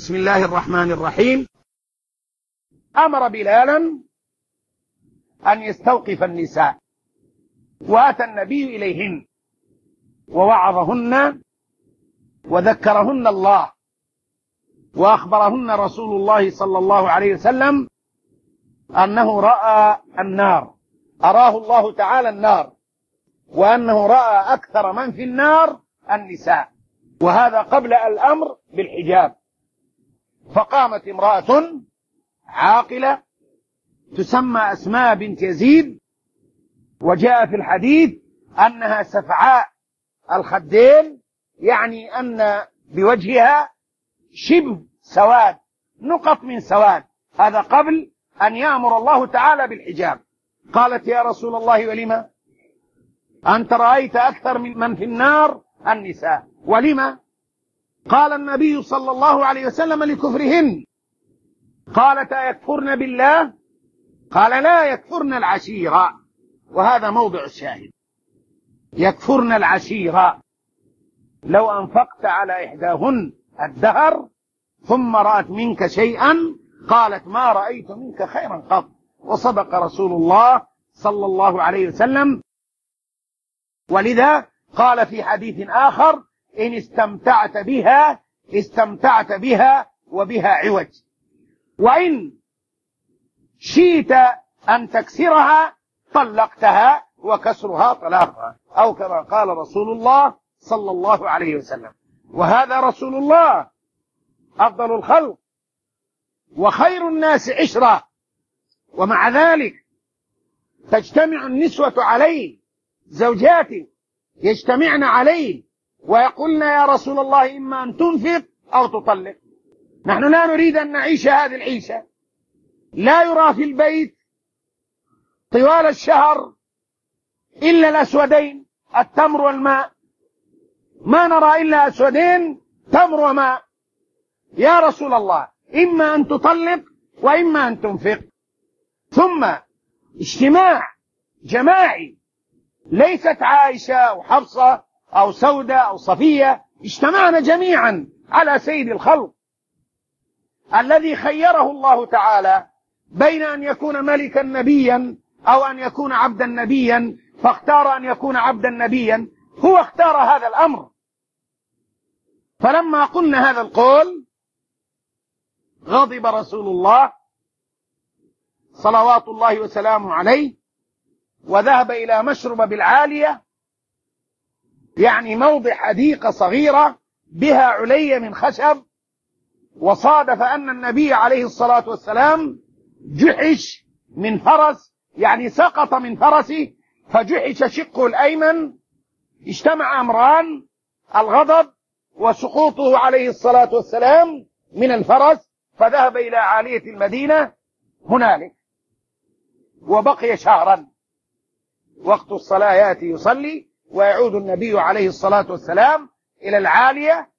بسم الله الرحمن الرحيم. أمر بلالا أن يستوقف النساء، وأتى النبي إليهن ووعظهن وذكرهن الله، وأخبرهن رسول الله صلى الله عليه وسلم أنه رأى النار، أراه الله تعالى النار، وأنه رأى أكثر من في النار النساء، وهذا قبل الأمر بالحجاب. فقامت امرأة عاقلة تسمى أسماء بنت يزيد، وجاء في الحديث أنها سفعاء الخدين، يعني أن بوجهها شبه سواد، نقط من سواد، هذا قبل أن يأمر الله تعالى بالحجاب. قالت: يا رسول الله ولما؟ أنت رأيت أكثر من في النار النساء، ولما؟ قال النبي صلى الله عليه وسلم: لكفرهن. قالت: أيكفرن بالله؟ قال: لا، يكفرن العشيرة، وهذا موضع الشاهد، يكفرن العشيرة. لو أنفقت على إحداهن الدهر ثم رأت منك شيئا قالت: ما رأيت منك خيرا قط. وصدق رسول الله صلى الله عليه وسلم. ولذا قال في حديث آخر: إن استمتعت بها وبها عوج، وإن شئت أن تكسرها طلقتها، وكسرها طلاقها، أو كما قال رسول الله صلى الله عليه وسلم. وهذا رسول الله أفضل الخلق وخير الناس عشرة، ومع ذلك تجتمع النسوة عليه، زوجاته يجتمعن عليه ويقولن: يا رسول الله، إما أن تنفق أو تطلق. نحن لا نريد أن نعيش هذه العيشة، لا يرى في البيت طوال الشهر إلا الأسودين، التمر والماء، ما نرى إلا أسودين، تمر وماء. يا رسول الله، إما أن تطلق وإما أن تنفق. ثم اجتماع جماعي، ليست عائشة أو حفصة أو سودة أو صفية، اجتمعنا جميعا على سيد الخلق الذي خيره الله تعالى بين أن يكون ملكا نبيا أو أن يكون عبدا نبيا، فاختار أن يكون عبدا نبيا، هو اختار هذا الأمر. فلما قلنا هذا القول غضب رسول الله صلوات الله وسلامه عليه، وذهب إلى مشرب بالعالية، يعني موضع حديقة صغيرة بها علية من خشب، وصادف أن النبي عليه الصلاة والسلام جحش من فرس، يعني سقط من فرسه فجحش شقه الأيمن. اجتمع أمران: الغضب وسقوطه عليه الصلاة والسلام من الفرس، فذهب إلى عالية المدينة هنالك، وبقي شهرا. وقت الصلاة يأتي يصلي، ويعود النبي عليه الصلاة والسلام إلى العالية.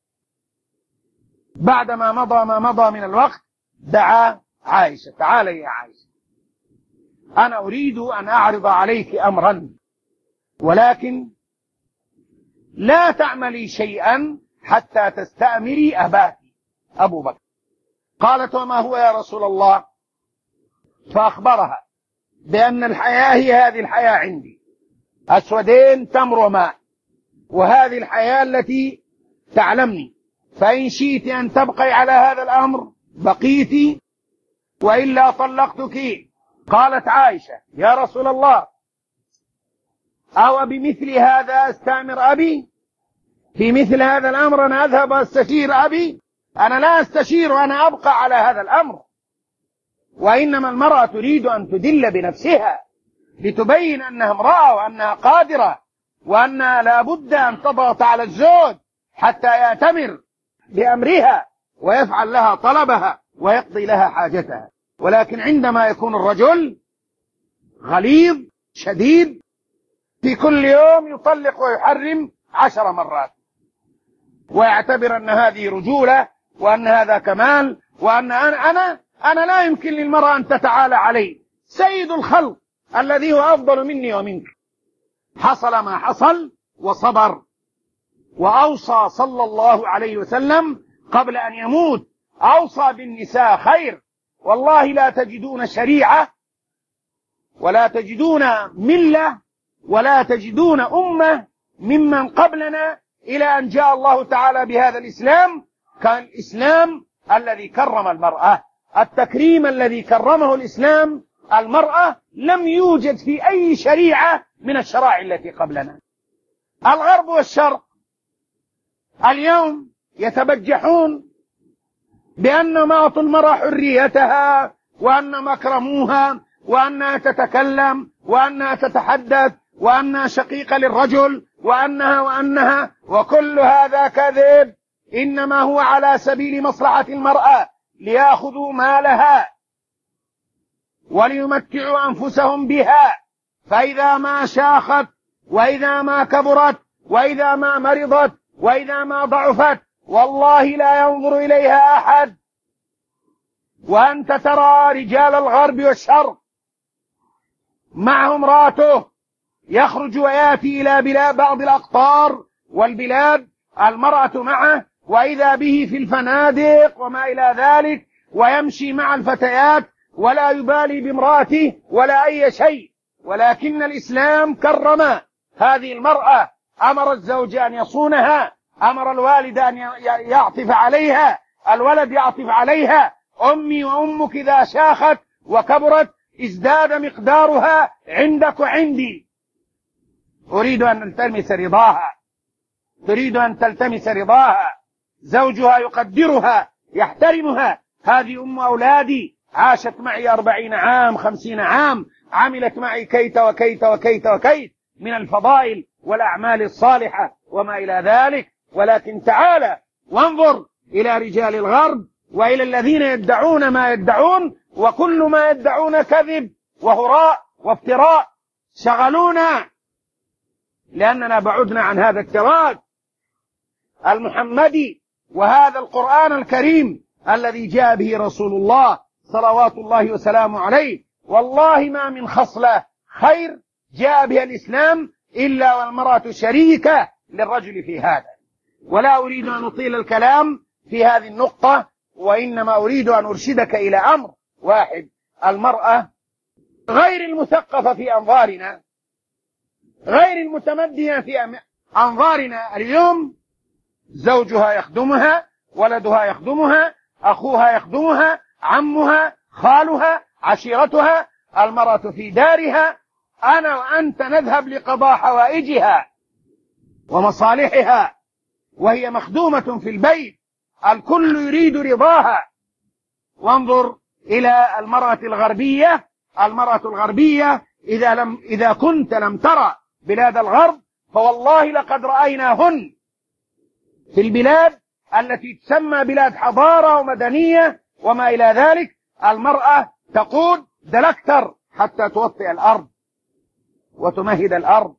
بعدما مضى ما مضى من الوقت دعا عائشة: تعالي يا عائشة، أنا أريد أن أعرض عليك أمرا، ولكن لا تعملي شيئا حتى تستأمري أباك أبو بكر. قالت: وما هو يا رسول الله؟ فأخبرها بأن الحياة هي هذه الحياة عندي، أسودين تمر وماء، وهذه الحياة التي تعلمني، فإن شئت أن تبقي على هذا الأمر بقيت، وإلا طلقتك. قالت عائشة: يا رسول الله، أو بمثل هذا أستأمر أبي؟ في مثل هذا الأمر أنا أذهب أستشير أبي؟ أنا لا أستشير، أنا أبقى على هذا الأمر. وإنما المرأة تريد أن تدل بنفسها لتبين أنها امرأة وأنها قادرة، وأنها لا بد أن تضغط على الزوج حتى يأتمر بأمرها ويفعل لها طلبها ويقضي لها حاجتها. ولكن عندما يكون الرجل غليظ شديد، في كل يوم يطلق ويحرم 10 مرات، ويعتبر أن هذه رجولة وأن هذا كمال، وأن أنا لا يمكن للمرأة أن تتعالى علي، سيد الخلق الذي هو أفضل مني ومنك. حصل ما حصل وصبر، وأوصى صلى الله عليه وسلم قبل أن يموت أوصى بالنساء خير. والله لا تجدون شريعة ولا تجدون ملة ولا تجدون أمة ممن قبلنا إلى أن جاء الله تعالى بهذا الإسلام كان الإسلام الذي كرم المرأة. التكريم الذي كرمه الإسلام المرأة لم يوجد في أي شريعة من الشرائع التي قبلنا. الغرب والشرق اليوم يتبجحون بأنهم أعطوا المرأة حريتها وأنهم أكرموها وأنها تتكلم وأنها تتحدث وأنها شقيقة للرجل وأنها وكل هذا كذب. إنما هو على سبيل مصلحة المرأة ليأخذوا مالها وليمتعوا أنفسهم بها. فإذا ما شاخت وإذا ما كبرت وإذا ما مرضت وإذا ما ضعفت والله لا ينظر إليها أحد. وأنت ترى رجال الغرب والشرق معه امرأته يخرج ويأتي إلى بعض الأقطار والبلاد المرأة معه وإذا به في الفنادق وما إلى ذلك ويمشي مع الفتيات ولا يبالي بامرأته ولا أي شيء. ولكن الإسلام كرم هذه المرأة، أمر الزوج أن يصونها، أمر الوالد أن يعطف عليها، الولد يعطف عليها. أمي وأمك إذا شاخت وكبرت ازداد مقدارها عندك وعندي. أريد أن نلتمس رضاها، تريد أن تلتمس رضاها، زوجها يقدرها يحترمها. هذه أم أولادي عاشت معي 40 عام 50 عام، عملت معي كيت وكيت وكيت وكيت من الفضائل والأعمال الصالحة وما إلى ذلك. ولكن تعالى وانظر إلى رجال الغرب وإلى الذين يدعون ما يدعون، وكل ما يدعون كذب وهراء وافتراء. شغلونا لأننا بعدنا عن هذا التراث المحمدي وهذا القرآن الكريم الذي جاء به رسول الله صلوات الله وسلامه عليه. والله ما من خصلة خير جاء بها الإسلام إلا والمرأة شريكة للرجل في هذا. ولا أريد أن أطيل الكلام في هذه النقطة، وإنما أريد أن أرشدك إلى أمر واحد. المرأة غير المثقفة في أنظارنا، غير المتمدنة في أنظارنا اليوم، زوجها يخدمها، ولدها يخدمها، أخوها يخدمها، عمها، خالها، عشيرتها. المرأة في دارها، أنا وأنت نذهب لقضاء حوائجها ومصالحها وهي مخدومة في البيت، الكل يريد رضاها. وانظر إلى المرأة الغربية. المرأة الغربية إذا كنت لم ترى بلاد الغرب فوالله لقد رأيناهن في البلاد التي تسمى بلاد حضارة ومدنية وما إلى ذلك. المرأة تقود دلكتر حتى توطئ الأرض وتمهد الأرض،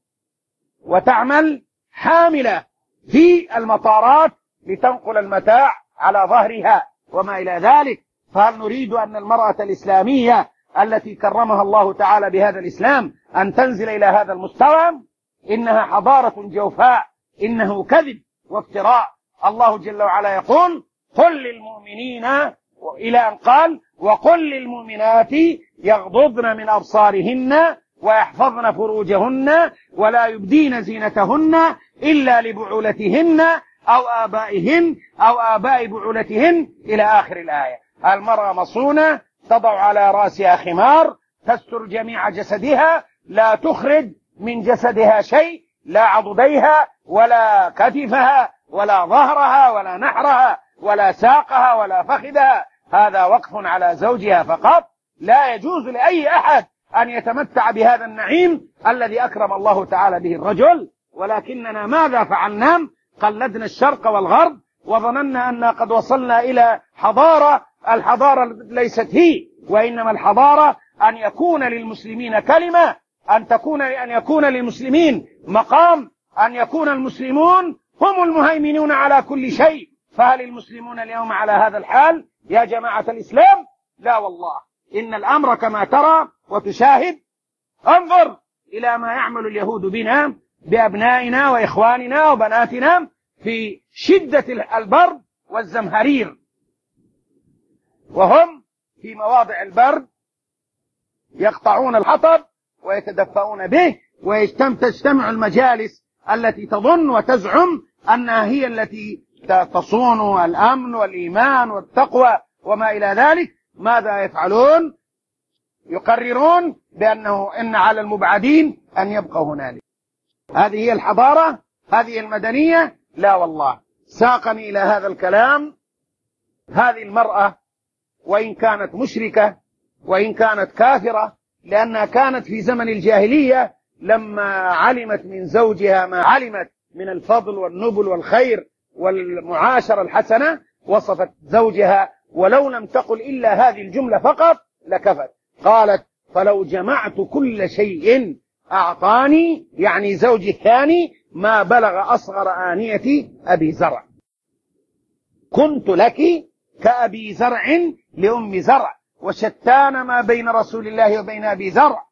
وتعمل حاملة في المطارات لتنقل المتاع على ظهرها وما إلى ذلك. فهل نريد أن المرأة الإسلامية التي كرمها الله تعالى بهذا الإسلام أن تنزل إلى هذا المستوى؟ إنها حضارة جوفاء، إنه كذب وافتراء. الله جل وعلا يقول: قل للمؤمنين، إلى أن قال: وقل للمؤمنات يغضضن من أبصارهن ويحفظن فروجهن ولا يبدين زينتهن إلا لبعولتهن أو آبائهن أو آباء بعولتهن إلى آخر الآية. المرأة مصونة، تضع على رأسها خمار، تستر جميع جسدها، لا تخرج من جسدها شيء، لا عضديها ولا كتفها ولا ظهرها ولا نحرها ولا ساقها ولا فخذها. هذا وقف على زوجها فقط. لا يجوز لأي أحد أن يتمتع بهذا النعيم الذي أكرم الله تعالى به الرجل. ولكننا ماذا فعلنا؟ قلدنا الشرق والغرب وظننا أن قد وصلنا إلى حضارة. الحضارة ليست هي، وإنما الحضارة أن يكون للمسلمين كلمة، أن يكون للمسلمين مقام، أن يكون المسلمون هم المهيمنون على كل شيء. فهل المسلمون اليوم على هذا الحال يا جماعة الإسلام؟ لا والله، إن الأمر كما ترى وتشاهد. انظر إلى ما يعمل اليهود بنا، بأبنائنا وإخواننا وبناتنا في شدة البرد والزمهرير. وهم في مواضع البرد يقطعون الحطب ويتدفئون به، وتجتمع المجالس التي تظن وتزعم أنها هي التي تصون الأمن والإيمان والتقوى وما إلى ذلك. ماذا يفعلون؟ يقررون بأنه إن على المبعدين أن يبقوا هنالك. هذه هي الحضارة؟ هذه المدنية؟ لا والله. ساقني إلى هذا الكلام هذه المرأة، وإن كانت مشركة وإن كانت كافرة، لأنها كانت في زمن الجاهلية لما علمت من زوجها ما علمت من الفضل والنبل والخير والمعاشرة الحسنة، وصفت زوجها ولو لم تقل إلا هذه الجملة فقط لكفت. قالت: فلو جمعت كل شيء أعطاني، يعني زوجي الثاني، ما بلغ أصغر آنية أبي زرع. كنت لك كأبي زرع لأم زرع، وشتان ما بين رسول الله وبين أبي زرع.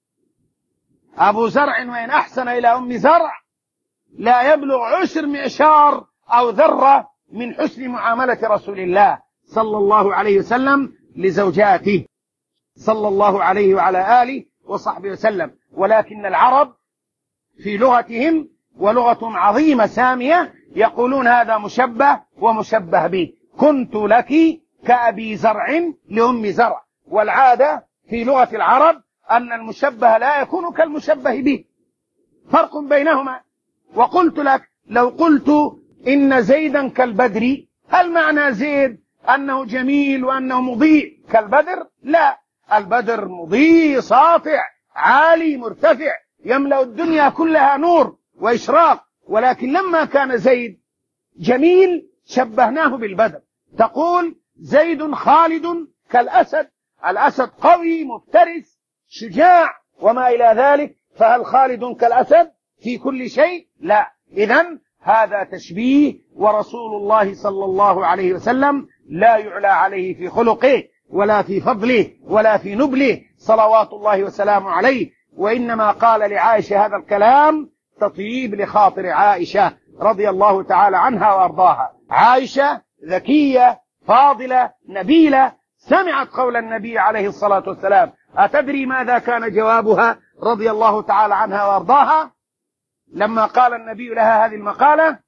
أبو زرع وإن أحسن إلى أم زرع لا يبلغ 10 معشار أو ذرة من حسن معاملة رسول الله صلى الله عليه وسلم لزوجاته صلى الله عليه وعلى آله وصحبه وسلم. ولكن العرب في لغتهم، ولغتهم عظيمة سامية، يقولون هذا مشبه ومشبه به. كنت لك كأبي زرع لأم زرع. والعادة في لغة العرب أن المشبه لا يكون كالمشبه به، فرق بينهما. وقلت لك لو قلت إن زيدا كالبدر، هل معنى زيد أنه جميل وأنه مضيء كالبدر؟ لا، البدر مضيء ساطع عالي مرتفع يملأ الدنيا كلها نور وإشراق. ولكن لما كان زيد جميل شبهناه بالبدر. تقول زيد خالد كالأسد، الأسد قوي مفترس شجاع وما إلى ذلك، فهل خالد كالأسد في كل شيء؟ لا. إذن هذا تشبيه، ورسول الله صلى الله عليه وسلم لا يعلى عليه في خلقه ولا في فضله ولا في نبله صلوات الله وسلامه عليه. وإنما قال لعائشة هذا الكلام تطيب لخاطر عائشة رضي الله تعالى عنها وأرضاها. عائشة ذكية فاضلة نبيلة، سمعت قول النبي عليه الصلاة والسلام. أتدري ماذا كان جوابها رضي الله تعالى عنها وأرضاها لما قال النبي لها هذه المقالة؟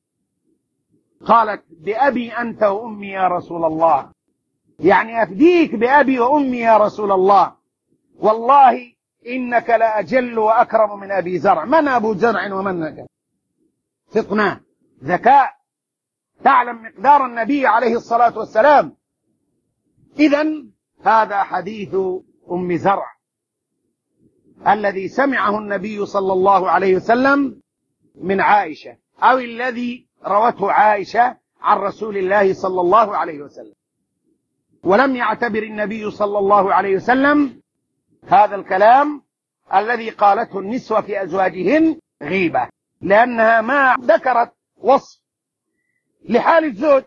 قالت: بأبي أنت وأمي يا رسول الله، يعني أفديك بأبي وأمي يا رسول الله، والله إنك لأجل وأكرم من أبي زرع. من أبو زرع ومن نجل؟ فطنة، ذكاء، تعلم مقدار النبي عليه الصلاة والسلام. إذن هذا حديث أم زرع الذي سمعه النبي صلى الله عليه وسلم من عائشة، أو الذي روته عائشة عن رسول الله صلى الله عليه وسلم. ولم يعتبر النبي صلى الله عليه وسلم هذا الكلام الذي قالته النسوة في أزواجهن غيبة، لأنها ما ذكرت وصف لحال الزوج،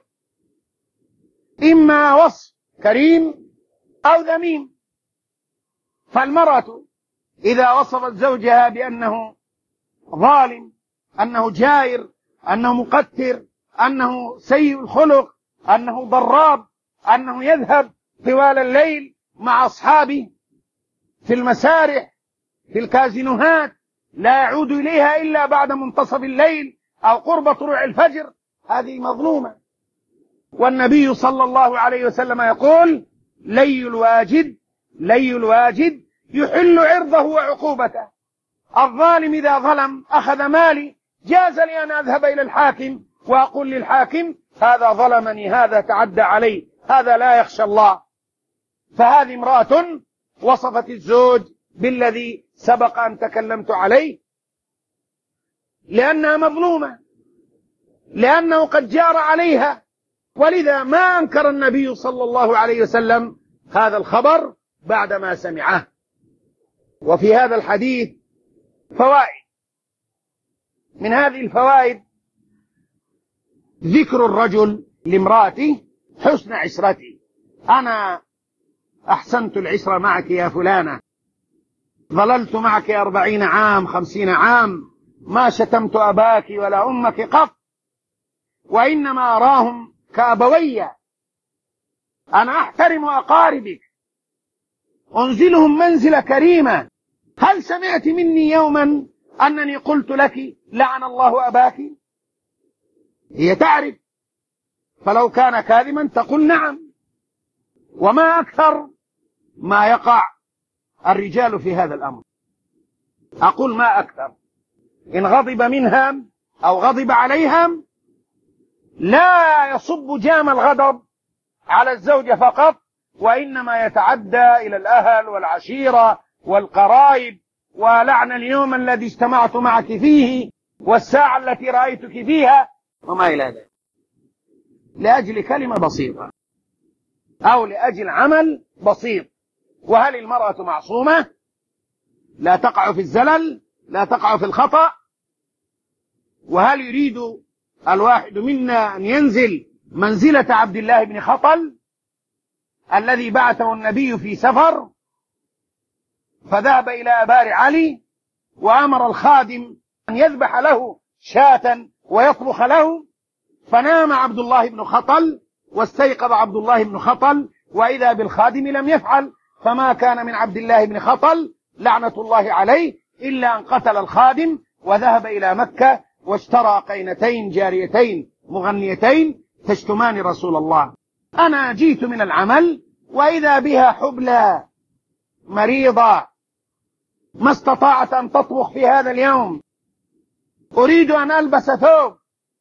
إما وصف كريم أو ذميم. فالمرأة إذا وصفت زوجها بأنه ظالم، أنه جائر، أنه مقتر، أنه سيء الخلق، أنه ضراب، أنه يذهب طوال الليل مع أصحابه في المسارح في الكازينوهات، لا يعود إليها إلا بعد منتصف الليل أو قرب طلوع الفجر، هذه مظلومة. والنبي صلى الله عليه وسلم يقول: لي الواجد يحل عرضه وعقوبته. الظالم إذا ظلم أخذ مالي، جاز لي أن أذهب إلى الحاكم وأقول للحاكم: هذا ظلمني، هذا تعدى علي، هذا لا يخشى الله. فهذه امرأة وصفت الزوج بالذي سبق أن تكلمت عليه، لأنها مظلومة، لأنه قد جار عليها. ولذا ما أنكر النبي صلى الله عليه وسلم هذا الخبر بعدما سمعه. وفي هذا الحديث فوائد. من هذه الفوائد ذكر الرجل لامرأته حسن عشرته. أنا أحسنت العشرة معك يا فلانة، ظللت معك 40 عام 50 عام، ما شتمت أباك ولا أمك قط، وإنما أراهم كأبوي، أنا أحترم أقاربك، أنزلهم منزل كريمة. هل سمعت مني يوما أنني قلت لك لعن الله أباك؟ هي تعرف، فلو كان كاذبا تقول نعم. وما أكثر ما يقع الرجال في هذا الأمر. أقول ما أكثر، إن غضب منها أو غضب عليها لا يصب جام الغضب على الزوجة فقط، وإنما يتعدى إلى الأهل والعشيرة والقرائب، ولعن اليوم الذي اجتمعت معك فيه والساعة التي رأيتك فيها وما إلى ذلك، لأجل كلمة بسيطة أو لأجل عمل بسيط. وهل المرأة معصومة؟ لا تقع في الزلل، لا تقع في الخطأ. وهل يريد الواحد منا أن ينزل منزلة عبد الله بن خطل الذي بعثه النبي في سفر فذهب إلى أبار علي وأمر الخادم أن يذبح له شاة ويطبخ له، فنام عبد الله بن خطل واستيقظ عبد الله بن خطل وإذا بالخادم لم يفعل، فما كان من عبد الله بن خطل لعنة الله عليه إلا أن قتل الخادم وذهب إلى مكة واشترى قينتين جاريتين مغنيتين تشتمان رسول الله. أنا جيت من العمل وإذا بها حبلى مريضة ما استطاعت أن تطبخ في هذا اليوم، أريد أن ألبس ثوب،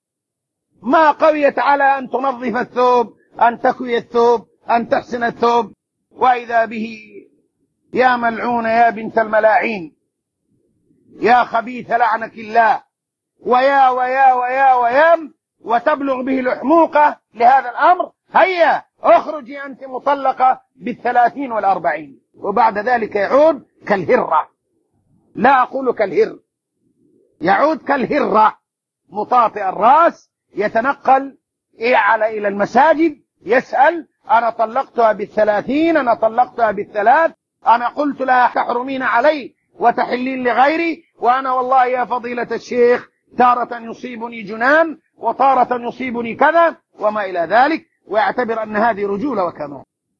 ما قويت على أن تنظف الثوب، أن تكوي الثوب، أن تحسن الثوب، وإذا به يا ملعون يا بنت الملاعين يا خبيث لعنك الله ويا ويا ويا ويا، وتبلغ به الحموقة لهذا الأمر. هيا اخرجي أنت مطلقة بالثلاثين والأربعين. وبعد ذلك يعود كالهرة، لا أقول كالهر، يعود كالهرة مطاطئ الرأس، يتنقل إلى المساجد يسأل أنا طلقتها بالثلاثين، أنا طلقتها بالثلاث، أنا قلت لها تحرمين علي وتحلين لغيري، وأنا والله يا فضيلة الشيخ تارة يصيبني جنان وتارة يصيبني كذا وما إلى ذلك، ويعتبر أن هذه رجولة وكمال.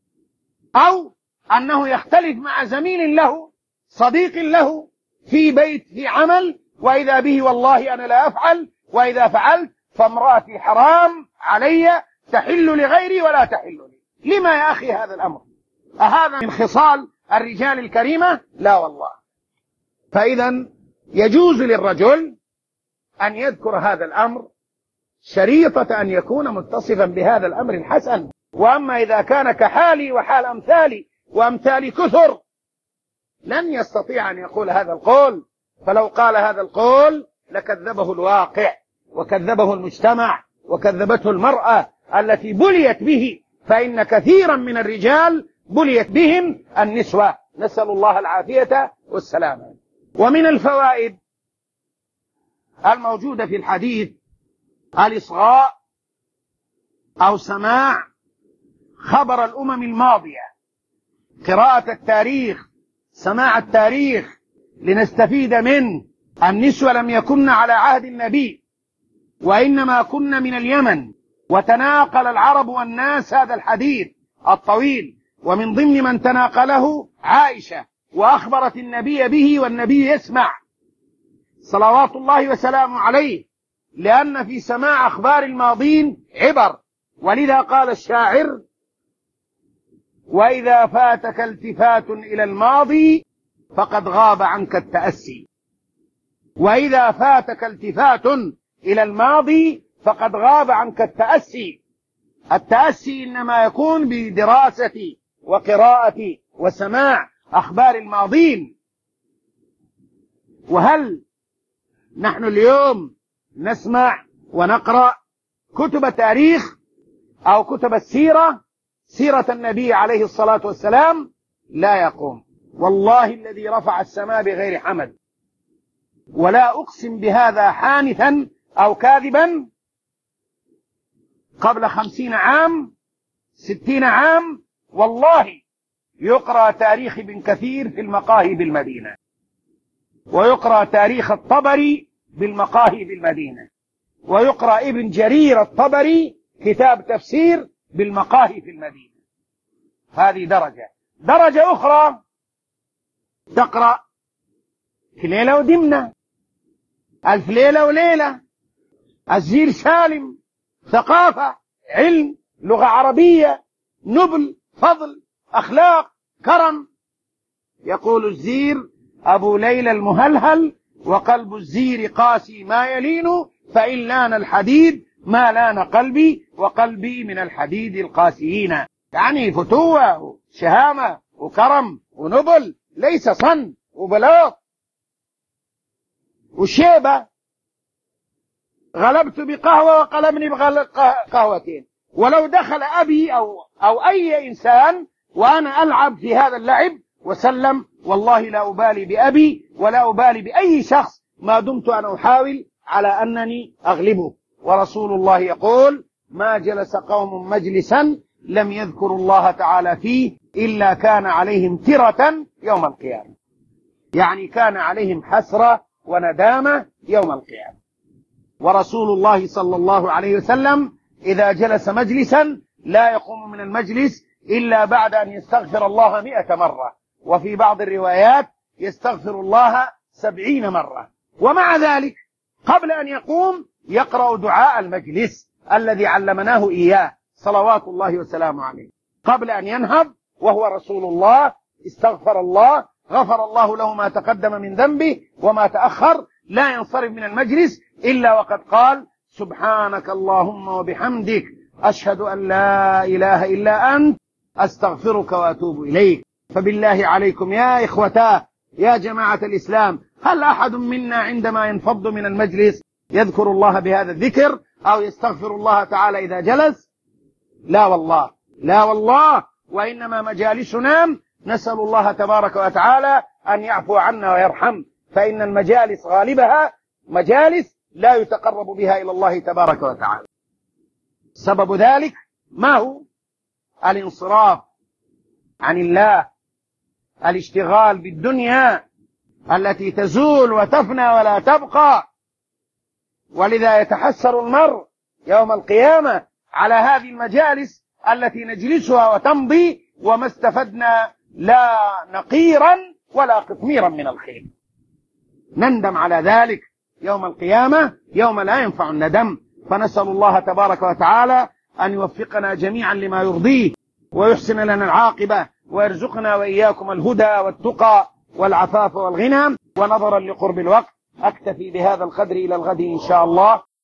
أو أنه يختلف مع زميل له صديق له في بيت في عمل، وإذا به والله أنا لا أفعل، وإذا فعلت فامرأتي حرام علي تحل لغيري ولا تحل لي. لما يا أخي هذا الأمر؟ أهذا من خصال الرجال الكريمة؟ لا والله. فإذا يجوز للرجل أن يذكر هذا الأمر شريطة أن يكون متصفا بهذا الأمر الحسن. وأما إذا كان كحالي وحال أمثالي وأمثالي كثر لن يستطيع أن يقول هذا القول، فلو قال هذا القول لكذبه الواقع وكذبه المجتمع وكذبته المرأة التي بليت به، فإن كثيرا من الرجال بليت بهم النسوة، نسأل الله العافية والسلامة. ومن الفوائد الموجودة في الحديث الإصغاء أو سماع خبر الأمم الماضية، قراءة التاريخ، سماع التاريخ لنستفيد منه. النسوة لم يكن على عهد النبي وإنما كن من اليمن، وتناقل العرب والناس هذا الحديث الطويل، ومن ضمن من تناقله عائشة وأخبرت النبي به والنبي يسمع صلوات الله وسلامه عليه، لأن في سماع أخبار الماضين عبر. ولذا قال الشاعر وإذا فاتك التفات إلى الماضي فقد غاب عنك التأسي. وإذا فاتك التفات إلى الماضي فقد غاب عنك التأسي. التأسي إنما يكون بدراسة وقراءة وسماع أخبار الماضين. وهل نحن اليوم نسمع ونقرأ كتب تاريخ أو كتب السيرة، سيرة النبي عليه الصلاة والسلام؟ لا يقوم. والله الذي رفع السماء بغير حمد، ولا أقسم بهذا حانثا أو كاذبا، قبل 50 عام 60 عام والله يقرأ تاريخ ابن كثير في المقاهي بالمدينة، ويقرأ تاريخ الطبري بالمقاهي بالمدينة، ويقرأ ابن جرير الطبري كتاب تفسير بالمقاهي في المدينة. هذه درجة أخرى تقرأ في ليلة ودمنة، ألف ليلة وليلة، الزير سالم، ثقافة، علم، لغة عربية، نبل، فضل، أخلاق، كرم. يقول الزير: أبو ليلى المهلهل وقلب الزير قاسي ما يلين، فإن لان الحديد ما لان قلبي وقلبي من الحديد القاسيين. يعني فتوة وشهامة وكرم ونبل، ليس صن وبلاط وشيبة. غلبت بقهوة وقلبني بقهوتين. ولو دخل أبي أو أي إنسان وأنا ألعب في هذا اللعب وسلم، والله لا أبالي بأبي ولا أبالي بأي شخص ما دمت أنا أحاول على أنني أغلبه. ورسول الله يقول: ما جلس قوم مجلسا لم يذكروا الله تعالى فيه إلا كان عليهم ترة يوم القيامة. يعني كان عليهم حسرة وندامة يوم القيامة. ورسول الله صلى الله عليه وسلم إذا جلس مجلسا لا يقوم من المجلس إلا بعد أن يستغفر الله 100 مرة، وفي بعض الروايات يستغفر الله 70 مرة. ومع ذلك قبل أن يقوم يقرأ دعاء المجلس الذي علمناه إياه صلوات الله وسلامه عليه. قبل أن ينهض وهو رسول الله استغفر الله، غفر الله له ما تقدم من ذنبه وما تأخر، لا ينصرف من المجلس إلا وقد قال: سبحانك اللهم وبحمدك أشهد أن لا إله إلا أنت أستغفرك وأتوب إليك. فبالله عليكم يا إخوتاه يا جماعة الإسلام، هل أحد منا عندما ينفض من المجلس يذكر الله بهذا الذكر أو يستغفر الله تعالى إذا جلس؟ لا والله، لا والله. وإنما مجالسنا نسأل الله تبارك وتعالى أن يعفو عنا ويرحم، فإن المجالس غالبها مجالس لا يتقرب بها إلى الله تبارك وتعالى. سبب ذلك ما هو؟ الانصراف عن الله، الاشتغال بالدنيا التي تزول وتفنى ولا تبقى. ولذا يتحسر المرء يوم القيامة على هذه المجالس التي نجلسها وتمضي وما استفدنا لا نقيرا ولا قطميرا من الخير. نندم على ذلك يوم القيامة، يوم لا ينفع الندم. فنسأل الله تبارك وتعالى أن يوفقنا جميعا لما يرضيه ويحسن لنا العاقبة ويرزقنا وإياكم الهدى والتقى والعفاف والغنى. ونظرا لقرب الوقت أكتفي بهذا القدر إلى الغد إن شاء الله.